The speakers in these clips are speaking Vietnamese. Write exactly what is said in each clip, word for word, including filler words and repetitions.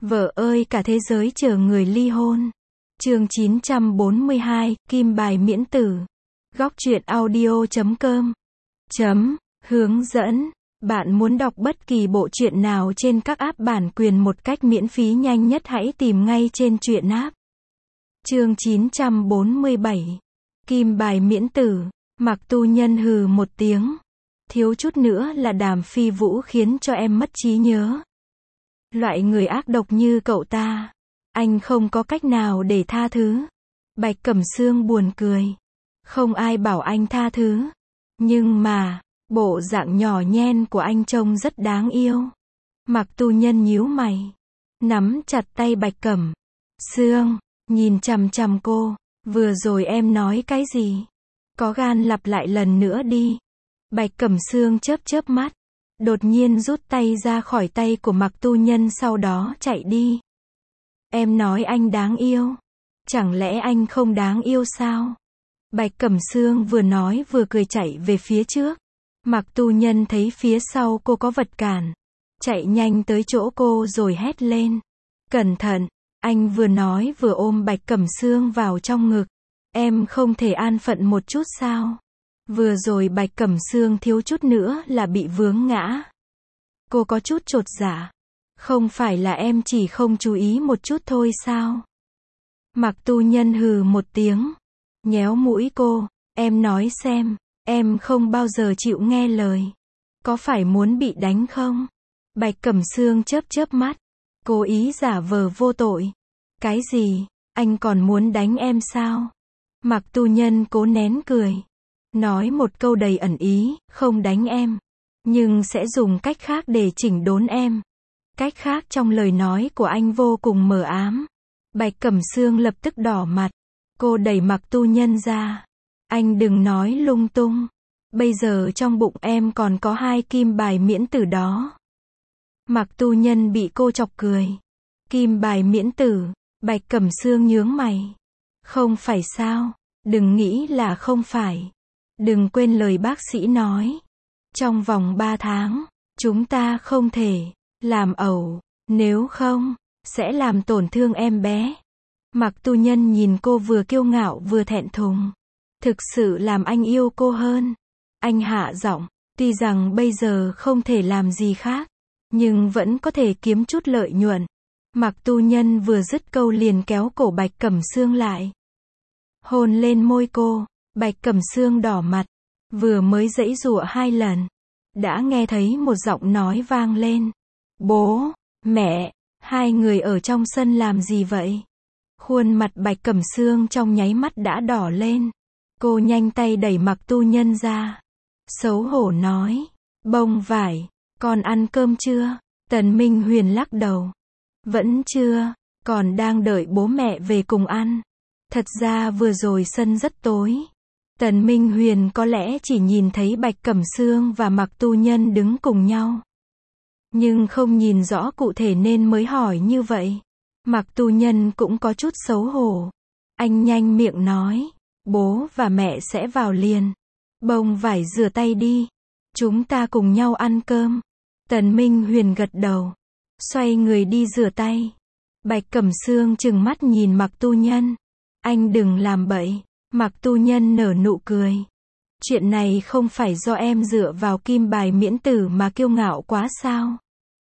Vợ ơi cả thế giới chờ người ly hôn. Chương chín trăm bốn mươi hai, Kim bài miễn tử. Góc truyện audio chấm com. Chấm, hướng dẫn. Bạn muốn đọc bất kỳ bộ truyện nào trên các app bản quyền một cách miễn phí nhanh nhất hãy tìm ngay trên truyện app. Chương chín trăm bốn mươi bảy. Kim bài miễn tử. Mạc Tu Nhân hừ một tiếng. Thiếu chút nữa là Đàm Phi Vũ khiến cho em mất trí nhớ. Loại người ác độc như cậu ta, anh không có cách nào để tha thứ. Bạch Cẩm Sương buồn cười. Không ai bảo anh tha thứ. Nhưng mà, bộ dạng nhỏ nhen của anh trông rất đáng yêu. Mạc Tu Nhân nhíu mày, nắm chặt tay Bạch Cẩm Sương, nhìn chằm chằm cô. Vừa rồi em nói cái gì? Có gan lặp lại lần nữa đi. Bạch Cẩm Sương chớp chớp mắt, đột nhiên rút tay ra khỏi tay của Mạc Tu Nhân sau đó chạy đi. Em nói anh đáng yêu. Chẳng lẽ anh không đáng yêu sao? Bạch Cẩm Sương vừa nói vừa cười chạy về phía trước. Mạc Tu Nhân thấy phía sau cô có vật cản, chạy nhanh tới chỗ cô rồi hét lên. Cẩn thận! Anh vừa nói vừa ôm Bạch Cẩm Sương vào trong ngực. Em không thể an phận một chút sao? Vừa rồi Bạch Cẩm Sương thiếu chút nữa là bị vướng ngã. Cô có chút chột dạ. Không phải là em chỉ không chú ý một chút thôi sao? Mạc Tu Nhân hừ một tiếng, nhéo mũi cô. Em nói xem, em không bao giờ chịu nghe lời. Có phải muốn bị đánh không? Bạch Cẩm Sương chớp chớp mắt, cố ý giả vờ vô tội. Cái gì? Anh còn muốn đánh em sao? Mạc Tu Nhân cố nén cười, nói một câu đầy ẩn ý, không đánh em, nhưng sẽ dùng cách khác để chỉnh đốn em. Cách khác trong lời nói của anh vô cùng mờ ám. Bạch Cẩm Sương lập tức đỏ mặt. Cô đẩy Mạc Tu Nhân ra. Anh đừng nói lung tung. Bây giờ trong bụng em còn có hai kim bài miễn tử đó. Mạc Tu Nhân bị cô chọc cười. Kim bài miễn tử. Bạch Cẩm Sương nhướng mày. Không phải sao? Đừng nghĩ là không phải. Đừng quên lời bác sĩ nói. Trong vòng ba tháng, chúng ta không thể làm ẩu, nếu không, sẽ làm tổn thương em bé. Mạc Tu Nhân nhìn cô vừa kiêu ngạo vừa thẹn thùng. Thực sự làm anh yêu cô hơn. Anh hạ giọng, tuy rằng bây giờ không thể làm gì khác, nhưng vẫn có thể kiếm chút lợi nhuận. Mạc Tu Nhân vừa dứt câu liền kéo cổ Bạch Cẩm Sương lại, hôn lên môi cô. Bạch Cẩm Sương đỏ mặt, vừa mới giãy giụa hai lần, đã nghe thấy một giọng nói vang lên. Bố, mẹ, hai người ở trong sân làm gì vậy? Khuôn mặt Bạch Cẩm Sương trong nháy mắt đã đỏ lên. Cô nhanh tay đẩy Mạc Tu Nhân ra, xấu hổ nói. Bông vải, con ăn cơm chưa? Tần Minh Huyền lắc đầu. Vẫn chưa, còn đang đợi bố mẹ về cùng ăn. Thật ra vừa rồi sân rất tối. Tần Minh Huyền có lẽ chỉ nhìn thấy Bạch Cẩm Sương và Mạc Tu Nhân đứng cùng nhau, nhưng không nhìn rõ cụ thể nên mới hỏi như vậy. Mạc Tu Nhân cũng có chút xấu hổ. Anh nhanh miệng nói. Bố và mẹ sẽ vào liền. Bông vải rửa tay đi. Chúng ta cùng nhau ăn cơm. Tần Minh Huyền gật đầu, xoay người đi rửa tay. Bạch Cẩm Sương trừng mắt nhìn Mạc Tu Nhân. Anh đừng làm bậy. Mạc Tu Nhân nở nụ cười. Chuyện này không phải do em dựa vào kim bài miễn tử mà kiêu ngạo quá sao?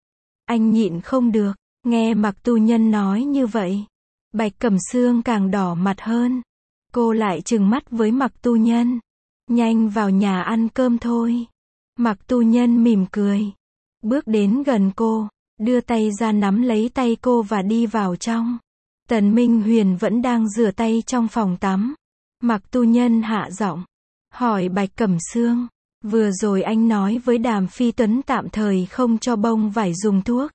Anh nhịn không được. Nghe Mạc Tu Nhân nói như vậy, Bạch Cẩm Sương càng đỏ mặt hơn. Cô lại trừng mắt với Mạc Tu Nhân. Nhanh vào nhà ăn cơm thôi. Mạc Tu Nhân mỉm cười, bước đến gần cô, đưa tay ra nắm lấy tay cô và đi vào trong. Tần Minh Huyền vẫn đang rửa tay trong phòng tắm. Mạc Tu Nhân hạ giọng, hỏi Bạch Cẩm Sương. Vừa rồi anh nói với Đàm Phi Tuấn tạm thời không cho bông vải dùng thuốc.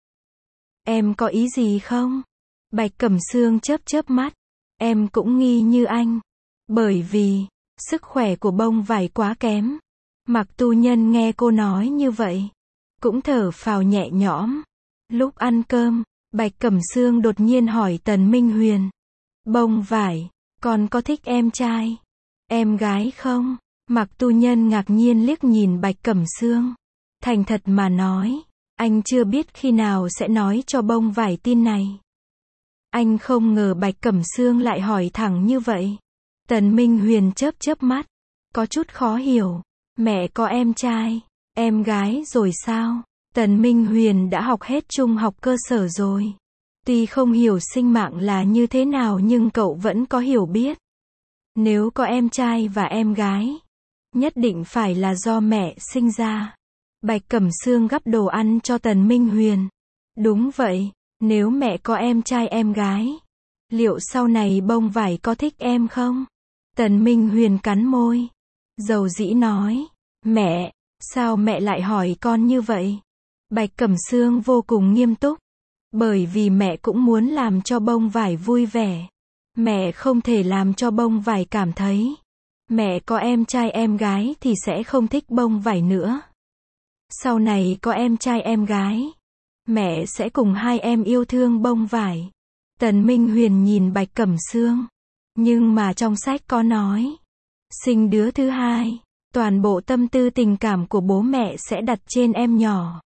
Em có ý gì không? Bạch Cẩm Sương chớp chớp mắt. Em cũng nghi như anh. Bởi vì, sức khỏe của bông vải quá kém. Mạc Tu Nhân nghe cô nói như vậy, cũng thở phào nhẹ nhõm. Lúc ăn cơm, Bạch Cẩm Sương đột nhiên hỏi Tần Minh Huyền. Bông vải, con có thích em trai, em gái không? Mạc Tu Nhân ngạc nhiên liếc nhìn Bạch Cẩm Sương. Thành thật mà nói, Anh chưa biết khi nào sẽ nói cho bông vải tin này. Anh không ngờ Bạch Cẩm Sương lại hỏi thẳng như vậy. Tần Minh Huyền chớp chớp mắt, có chút khó hiểu. Mẹ có em trai, em gái rồi sao? Tần Minh Huyền đã học hết trung học cơ sở rồi. Tuy không hiểu sinh mạng là như thế nào nhưng cậu vẫn có hiểu biết. Nếu có em trai và em gái, nhất định phải là do mẹ sinh ra. Bạch Cẩm Sương gắp đồ ăn cho Tần Minh Huyền. Đúng vậy, nếu mẹ có em trai em gái, liệu sau này bông vải có thích em không? Tần Minh Huyền cắn môi, dầu dĩ nói, mẹ, sao mẹ lại hỏi con như vậy? Bạch Cẩm Sương vô cùng nghiêm túc, bởi vì mẹ cũng muốn làm cho bông vải vui vẻ. Mẹ không thể làm cho bông vải cảm thấy mẹ có em trai em gái thì sẽ không thích bông vải nữa. Sau này có em trai em gái, mẹ sẽ cùng hai em yêu thương bông vải. Tần Minh Huyền nhìn Bạch Cẩm Sương, nhưng mà trong sách có nói, sinh đứa thứ hai, toàn bộ tâm tư tình cảm của bố mẹ sẽ đặt trên em nhỏ.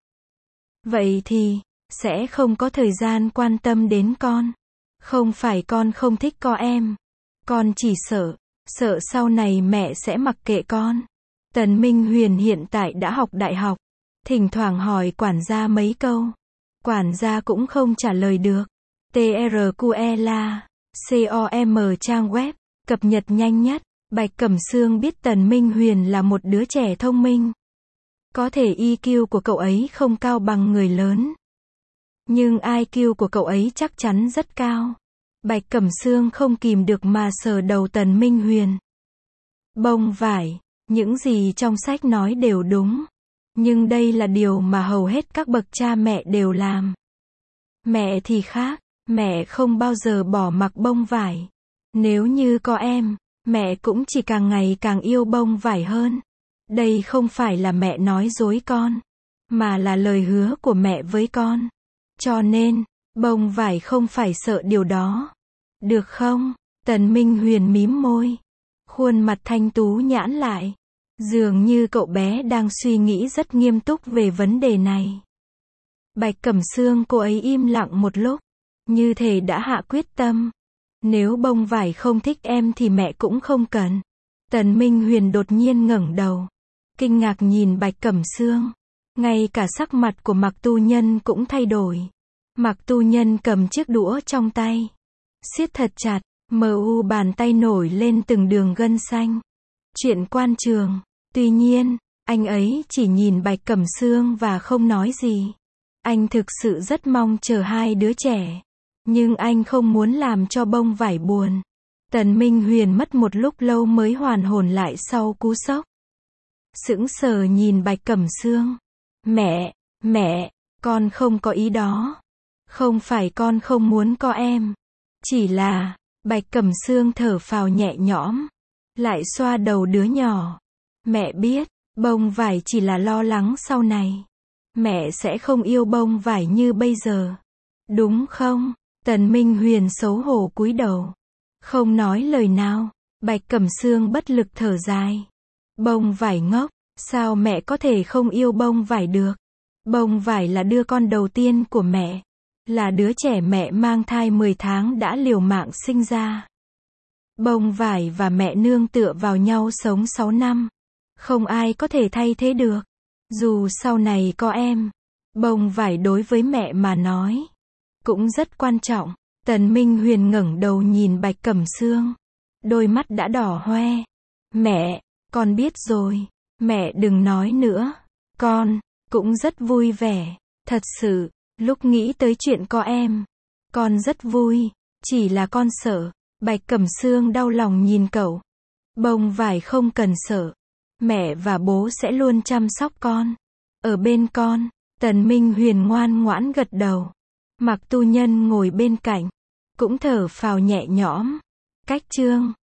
Vậy thì, sẽ không có thời gian quan tâm đến con. Không phải con không thích có em. Con chỉ sợ, sợ sau này mẹ sẽ mặc kệ con. Tần Minh Huyền hiện tại đã học đại học. Thỉnh thoảng hỏi quản gia mấy câu. Quản gia cũng không trả lời được. tê rờ quy e là com trang web, cập nhật nhanh nhất. Bạch Cẩm Sương biết Tần Minh Huyền là một đứa trẻ thông minh. Có thể i kiu của cậu ấy không cao bằng người lớn. Nhưng i kiu của cậu ấy chắc chắn rất cao. Bạch Cẩm Sương không kìm được mà sờ đầu Tần Minh Huyền. Bông vải, những gì trong sách nói đều đúng. Nhưng đây là điều mà hầu hết các bậc cha mẹ đều làm. Mẹ thì khác, mẹ không bao giờ bỏ mặc bông vải. Nếu như có em, mẹ cũng chỉ càng ngày càng yêu bông vải hơn. Đây không phải là mẹ nói dối con, mà là lời hứa của mẹ với con. Cho nên, bông vải không phải sợ điều đó. Được không? Tần Minh Huyền mím môi. Khuôn mặt thanh tú nhãn lại. Dường như cậu bé đang suy nghĩ rất nghiêm túc về vấn đề này. Bạch Cẩm Sương cô ấy im lặng một lúc. Như thể đã hạ quyết tâm. Nếu bông vải không thích em thì mẹ cũng không cần. Tần Minh Huyền đột nhiên ngẩng đầu. Kinh ngạc nhìn Bạch Cẩm Sương. Ngay cả sắc mặt của Mạc Tu Nhân cũng thay đổi. Mạc Tu Nhân cầm chiếc đũa trong tay, siết thật chặt, mờ u bàn tay nổi lên từng đường gân xanh. Chuyện quan trường. Tuy nhiên, anh ấy chỉ nhìn Bạch Cẩm Sương và không nói gì. Anh thực sự rất mong chờ hai đứa trẻ. Nhưng anh không muốn làm cho bông vải buồn. Tần Minh Huyền mất một lúc lâu mới hoàn hồn lại sau cú sốc. Sững sờ nhìn Bạch Cẩm Sương. Mẹ, mẹ, con không có ý đó. Không phải con không muốn có em. Chỉ là, Bạch Cẩm Sương thở phào nhẹ nhõm. Lại xoa đầu đứa nhỏ. Mẹ biết, bông vải chỉ là lo lắng sau này. Mẹ sẽ không yêu bông vải như bây giờ. Đúng không? Tần Minh Huyền xấu hổ cúi đầu. Không nói lời nào. Bạch Cẩm Sương bất lực thở dài. Bông vải ngốc, sao mẹ có thể không yêu bông vải được? Bông vải là đứa con đầu tiên của mẹ. Là đứa trẻ mẹ mang thai mười tháng đã liều mạng sinh ra. Bông vải và mẹ nương tựa vào nhau sống sáu năm. Không ai có thể thay thế được. Dù sau này có em, bông vải đối với mẹ mà nói cũng rất quan trọng. Tần Minh Huyền ngẩng đầu nhìn Bạch Cẩm Sương. Đôi mắt đã đỏ hoe. Mẹ, con biết rồi. Mẹ đừng nói nữa. Con cũng rất vui vẻ. Thật sự, lúc nghĩ tới chuyện có em, con rất vui. Chỉ là con sợ. Bạch Cẩm Sương đau lòng nhìn cậu. Bông vải không cần sợ. Mẹ và bố sẽ luôn chăm sóc con. Ở bên con. Tần Minh Huyền ngoan ngoãn gật đầu. Mạc Tu Nhân ngồi bên cạnh, cũng thở phào nhẹ nhõm. Cách chương